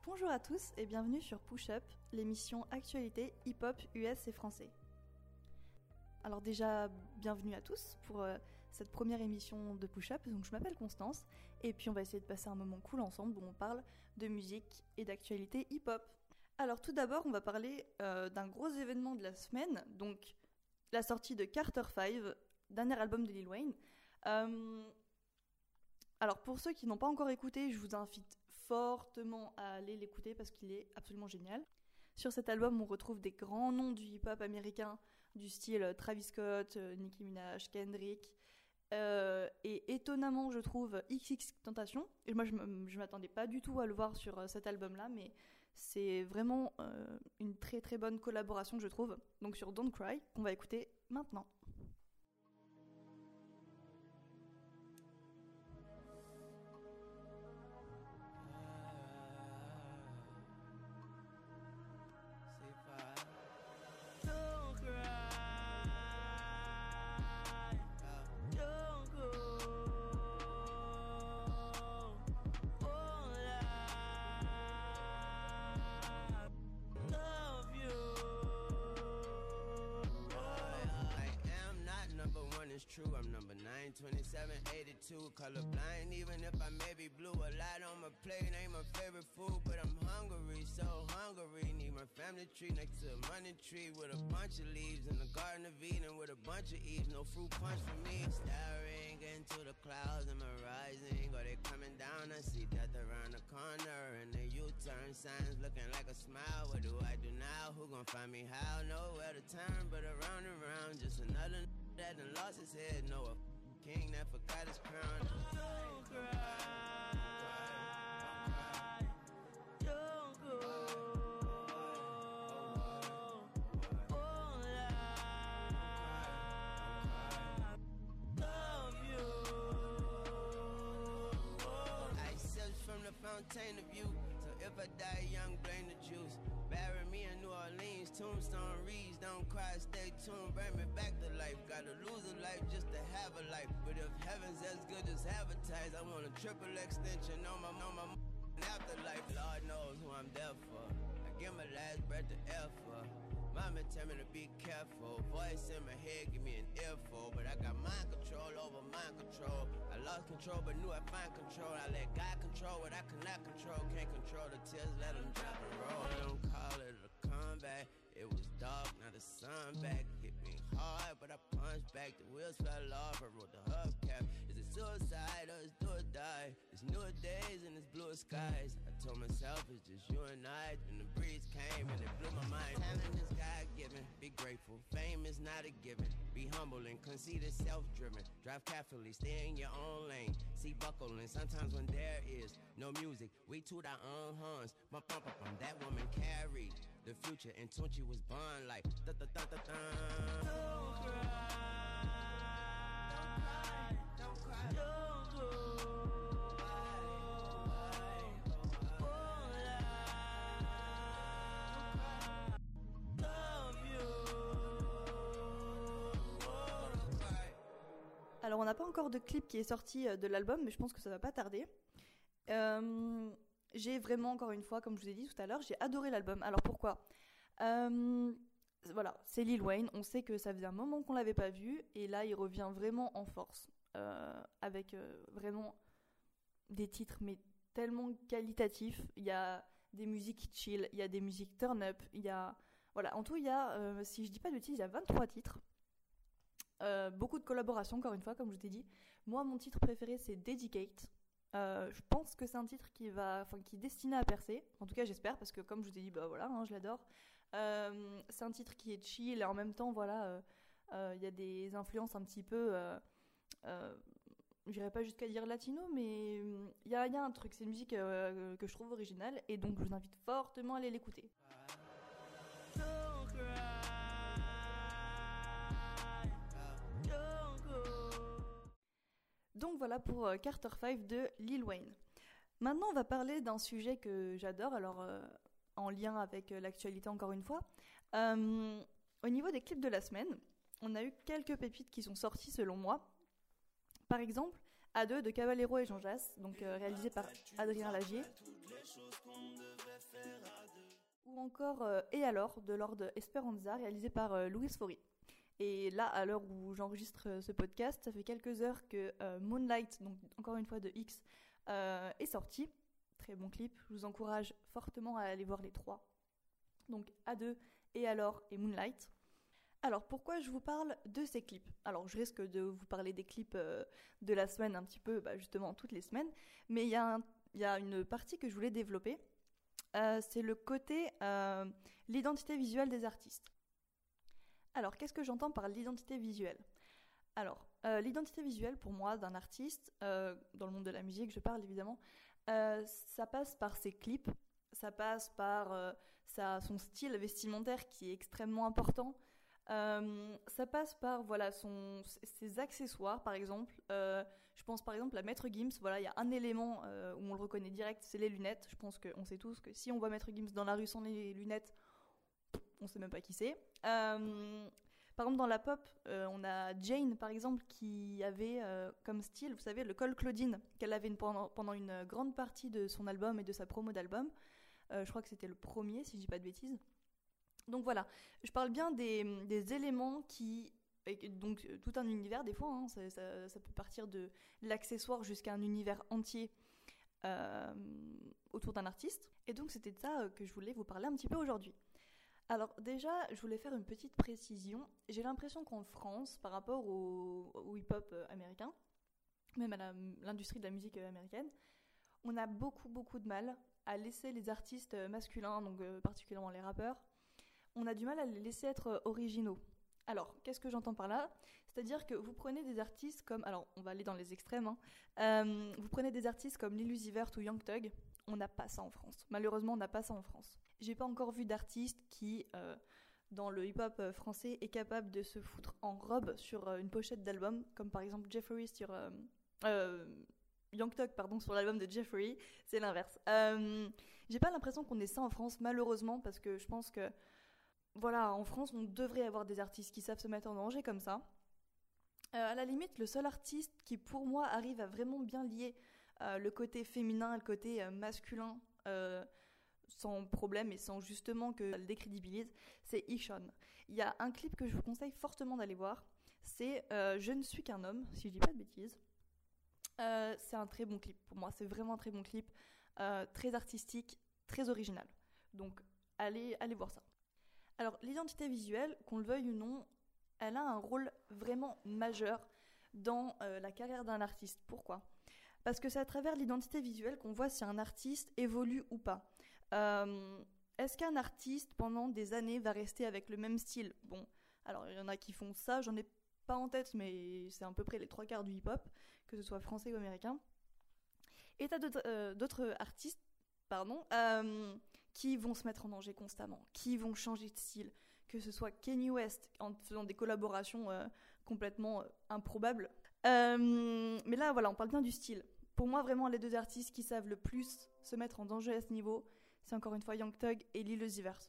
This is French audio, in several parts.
Bonjour à tous et bienvenue sur Push Up, l'émission actualité hip-hop US et français. Alors déjà, bienvenue à tous pour cette première émission de Push Up. Donc je m'appelle Constance et puis on va essayer de passer un moment cool ensemble où on parle de musique et d'actualité hip-hop. Alors tout d'abord, on va parler d'un gros événement de la semaine, donc la sortie de Carter 5, dernier album de Lil Wayne. Alors pour ceux qui n'ont pas encore écouté, je vous invite fortement à aller l'écouter parce qu'il est absolument génial. Sur cet album, on retrouve des grands noms du hip-hop américain, du style Travis Scott, Nicki Minaj, Kendrick, et étonnamment, je trouve, XXXTentacion. Et moi, je m'attendais pas du tout à le voir sur cet album-là, mais c'est vraiment une très très bonne collaboration, je trouve. Donc sur Don't Cry, qu'on va écouter maintenant. It's true, I'm number 9, 27, 82, colorblind. Even if I may be blue, a lot on my plate ain't my favorite food, but I'm hungry, so hungry. Need my family tree next to a money tree with a bunch of leaves in the Garden of Eden with a bunch of eaves. No fruit punch for me. Staring into the clouds, am I rising or they coming down? I see death around the corner and the U-turn signs looking like a smile. What do I do now? Who gon' find me? How? Nowhere to turn, but around and around, just another that done lost his head, no, a king that forgot his crown. Don't cry, don't go, all I love you. I sipped from the fountain of youth, so if I die young, blame the juice. Bury me in New Orleans, tombstone reads, don't cry, stay tuned, bring me back to life. Gotta lose a life just to have a life. But if heaven's as good as advertised, I want a triple extension on my afterlife. Lord knows who I'm there for. I give my last breath to air for. Mama tell me to be careful. Voice in my head give me an earful. But I got mind control over mind control. I lost control but knew I'd find control. I let God control what I cannot control. Can't control the tears, let them drop and roll. I don't call it a comeback. It was dark, now the sun back. Hit me hard, but I punched back. The wheels fell off, I wrote the hubcap. Is it suicide or is do or die? It's newer days and it's bluer skies. I told myself it's just you and I. And the breeze came and it blew my mind. Talent is God-given, be grateful. Fame is not a given. Be humble and conceited, self-driven. Drive carefully, stay in your own lane. See buckling, sometimes when there is no music, we toot our own horns. Bump, bump, bump, bump, that woman carried the future, and Tunchi was born like da da da da da. Don't cry, don't cry, don't go. Alors on n'a pas encore de clip qui est sorti de l'album, mais je pense que ça va pas tarder. J'ai vraiment, encore une fois, comme je vous ai dit tout à l'heure, j'ai adoré l'album. Alors pourquoi ? Voilà, c'est Lil Wayne, on sait que ça faisait un moment qu'on l'avait pas vu, et là il revient vraiment en force, avec vraiment des titres mais tellement qualitatifs. Il y a des musiques chill, il y a des musiques turn up, il y a... Voilà, en tout il y a, si je dis pas de bêtises, il y a 23 titres. Beaucoup de collaborations, encore une fois, comme je t'ai dit. Moi, mon titre préféré, c'est Dedicate. Je pense que c'est un titre qui est destiné à percer. En tout cas, j'espère, parce que comme je vous ai dit, bah voilà, hein, je l'adore. C'est un titre qui est chill et en même temps, voilà, il y a des influences un petit peu, j'irais pas jusqu'à dire latino, mais il y a un truc. C'est une musique que je trouve originale et donc je vous invite fortement à aller l'écouter. Donc voilà pour Carter 5 de Lil Wayne. Maintenant, on va parler d'un sujet que j'adore, alors en lien avec l'actualité encore une fois. Au niveau des clips de la semaine, on a eu quelques pépites qui sont sorties selon moi. Par exemple, A2 de Caballero et Jean Jass, donc réalisé par Adrien Lagier. ou encore Et alors de Lord Esperanza, réalisé par Louis Faury. Et là, à l'heure où j'enregistre ce podcast, ça fait quelques heures que Moonlight, donc encore une fois de X, est sorti. Très bon clip, je vous encourage fortement à aller voir les trois. Donc A2, Et alors et Moonlight. Alors pourquoi je vous parle de ces clips ? Alors je risque de vous parler des clips de la semaine un petit peu, justement toutes les semaines, mais il y a une partie que je voulais développer, c'est le côté l'identité visuelle des artistes. Alors qu'est-ce que j'entends par l'identité visuelle ? Alors l'identité visuelle pour moi d'un artiste, dans le monde de la musique je parle évidemment, ça passe par ses clips, ça passe par son style vestimentaire qui est extrêmement important. Ça passe par ses accessoires par exemple. Je pense par exemple à Maître Gims. Voilà, il y a un élément où on le reconnaît direct, c'est les lunettes. Je pense qu'on sait tous que si on voit Maître Gims dans la rue sans les lunettes, on sait même pas qui c'est. Par exemple dans la pop, on a Jane par exemple qui avait comme style, vous savez, le col Claudine qu'elle avait pendant une grande partie de son album et de sa promo d'album. Je crois que c'était le premier si je dis pas de bêtises. Donc voilà, je parle bien des éléments donc tout un univers des fois, hein, ça peut partir de l'accessoire jusqu'à un univers entier autour d'un artiste. Et donc c'était de ça que je voulais vous parler un petit peu aujourd'hui. Alors déjà, je voulais faire une petite précision. J'ai l'impression qu'en France, par rapport au hip-hop américain, même à l'industrie de la musique américaine, on a beaucoup de mal à laisser les artistes masculins, donc particulièrement les rappeurs, on a du mal à les laisser être originaux. Alors, qu'est-ce que j'entends par là ? C'est-à-dire que vous prenez des artistes comme... Alors, on va aller dans les extrêmes. Vous prenez des artistes comme Lil Uzi Vert ou Young Thug. On n'a pas ça en France. Malheureusement, on n'a pas ça en France. J'ai pas encore vu d'artiste qui, dans le hip-hop français, est capable de se foutre en robe sur une pochette d'album, comme par exemple Jeffrey sur... Young Thug, pardon, sur l'album de Jeffrey. C'est l'inverse. J'ai pas l'impression qu'on ait ça en France, malheureusement, parce que je pense que voilà, en France, on devrait avoir des artistes qui savent se mettre en danger comme ça. À la limite, le seul artiste qui, pour moi, arrive à vraiment bien lier le côté féminin et le côté masculin sans problème et sans justement que ça le décrédibilise, c'est Ishon. Il y a un clip que je vous conseille fortement d'aller voir, c'est Je ne suis qu'un homme, si je dis pas de bêtises. C'est un très bon clip, pour moi, c'est vraiment un très bon clip, très artistique, très original. Donc, allez voir ça. Alors, l'identité visuelle, qu'on le veuille ou non, elle a un rôle vraiment majeur dans la carrière d'un artiste. Pourquoi ? Parce que c'est à travers l'identité visuelle qu'on voit si un artiste évolue ou pas. Est-ce qu'un artiste, pendant des années, va rester avec le même style ? Bon, alors il y en a qui font ça, j'en ai pas en tête, mais c'est à peu près les 3/4 du hip-hop, que ce soit français ou américain. Et t'as d'autres artistes, qui vont se mettre en danger constamment, qui vont changer de style, que ce soit Kanye West en faisant des collaborations complètement improbables. Mais là, voilà, on parle bien du style. Pour moi, vraiment, les deux artistes qui savent le plus se mettre en danger à ce niveau, c'est encore une fois Young Thug et Lil Uzi Vert.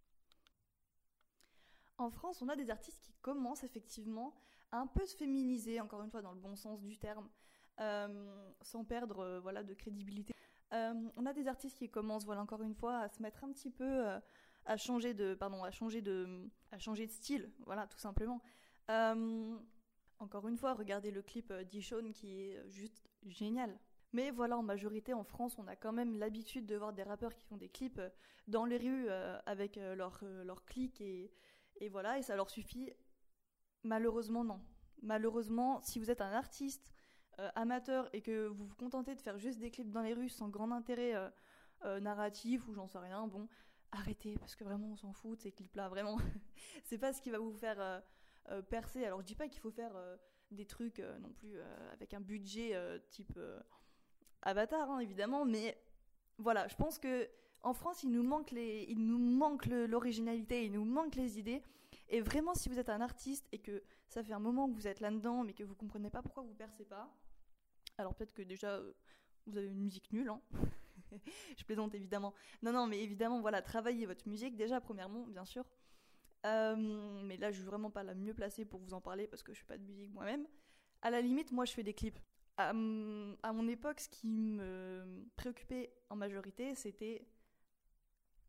En France, on a des artistes qui commencent effectivement à un peu se féminiser, encore une fois dans le bon sens du terme, sans perdre de crédibilité. On a des artistes qui commencent, encore une fois, à se mettre un petit peu, à changer de style, voilà, tout simplement. Encore une fois, regardez le clip d'Ishon qui est juste génial. Mais voilà, en majorité, en France, on a quand même l'habitude de voir des rappeurs qui font des clips dans les rues avec leur clic et voilà, et ça leur suffit. Malheureusement, non. Malheureusement, si vous êtes un artiste amateur et que vous vous contentez de faire juste des clips dans les rues sans grand intérêt narratif ou j'en sais rien, bon, arrêtez, parce que vraiment, on s'en fout de ces clips-là, vraiment. C'est pas ce qui va vous faire percer. Alors, je dis pas qu'il faut faire des trucs non plus avec un budget type Avatar, hein, évidemment, mais voilà, je pense que en France, il nous manque l'originalité, il nous manque les idées. Et vraiment, si vous êtes un artiste et que ça fait un moment que vous êtes là-dedans, mais que vous comprenez pas pourquoi vous percez pas, alors peut-être que déjà vous avez une musique nulle, hein. Je plaisante évidemment. Non, mais évidemment, voilà, travaillez votre musique déjà premièrement, bien sûr. Mais là, je suis vraiment pas la mieux placée pour vous en parler parce que je fais pas de musique moi-même. À la limite, moi, je fais des clips. À mon époque, ce qui me préoccupait en majorité, c'était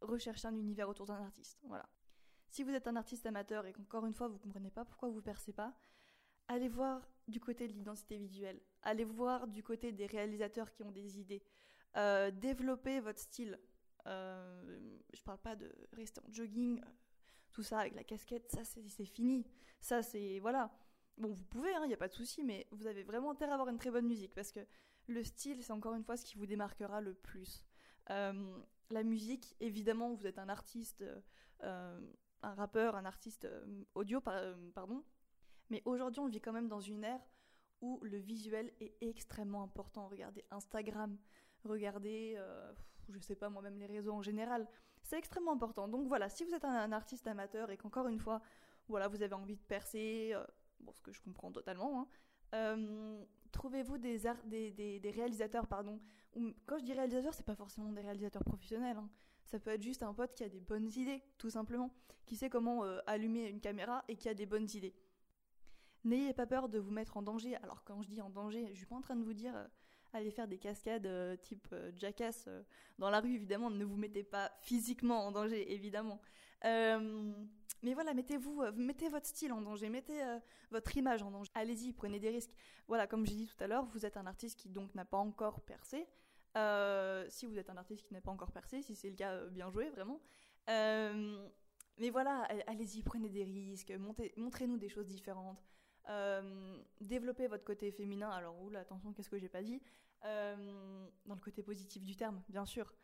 rechercher un univers autour d'un artiste. Voilà. Si vous êtes un artiste amateur et qu'encore une fois vous ne comprenez pas pourquoi vous ne percez pas, allez voir du côté de l'identité visuelle. Allez voir du côté des réalisateurs qui ont des idées. Développez votre style. Je parle pas de rester en jogging, tout ça avec la casquette, ça c'est fini. Ça c'est, voilà. Bon, vous pouvez, il n'y a pas de souci, mais vous avez vraiment intérêt à avoir une très bonne musique parce que le style, c'est encore une fois ce qui vous démarquera le plus. La musique, évidemment, vous êtes un artiste, un rappeur, un artiste audio, pardon. Mais aujourd'hui, on vit quand même dans une ère où le visuel est extrêmement important. Regardez Instagram, regardez, je sais pas moi-même les réseaux en général. C'est extrêmement important. Donc voilà, si vous êtes un artiste amateur et qu'encore une fois, voilà, vous avez envie de percer, ce que je comprends totalement, trouvez-vous des réalisateurs, pardon. Quand je dis réalisateurs, c'est pas forcément des réalisateurs professionnels. Ça peut être juste un pote qui a des bonnes idées, tout simplement, qui sait comment allumer une caméra et qui a des bonnes idées. N'ayez pas peur de vous mettre en danger. Alors quand je dis en danger, je suis pas en train de vous dire allez faire des cascades type Jackass dans la rue, évidemment. Ne vous mettez pas physiquement en danger, évidemment. Mais voilà, mettez votre style en danger, mettez votre image en danger. Allez-y, prenez des risques. Voilà, comme j'ai dit tout à l'heure, vous êtes un artiste qui donc n'a pas encore percé. Si vous êtes un artiste qui n'a pas encore percé, si c'est le cas, bien joué, vraiment. Mais voilà, allez-y, prenez des risques, montrez-nous des choses différentes. Développez votre côté féminin. Alors, attention, qu'est-ce que j'ai pas dit, dans le côté positif du terme, bien sûr.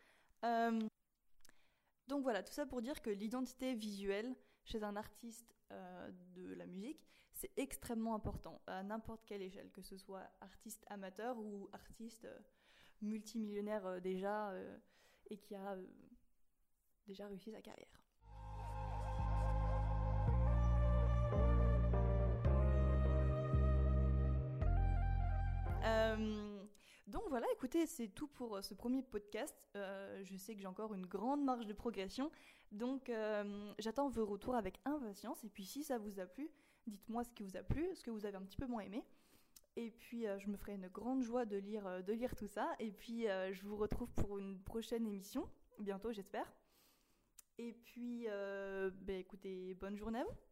Donc voilà, tout ça pour dire que l'identité visuelle chez un artiste de la musique, c'est extrêmement important à n'importe quelle échelle, que ce soit artiste amateur ou artiste multimillionnaire déjà et qui a déjà réussi sa carrière. Donc voilà, écoutez, c'est tout pour ce premier podcast. Je sais que j'ai encore une grande marge de progression, donc j'attends vos retours avec impatience. Et puis si ça vous a plu, dites-moi ce qui vous a plu, ce que vous avez un petit peu moins aimé. Et puis je me ferai une grande joie de lire tout ça. Et puis je vous retrouve pour une prochaine émission, bientôt j'espère. Et puis écoutez, bonne journée à vous.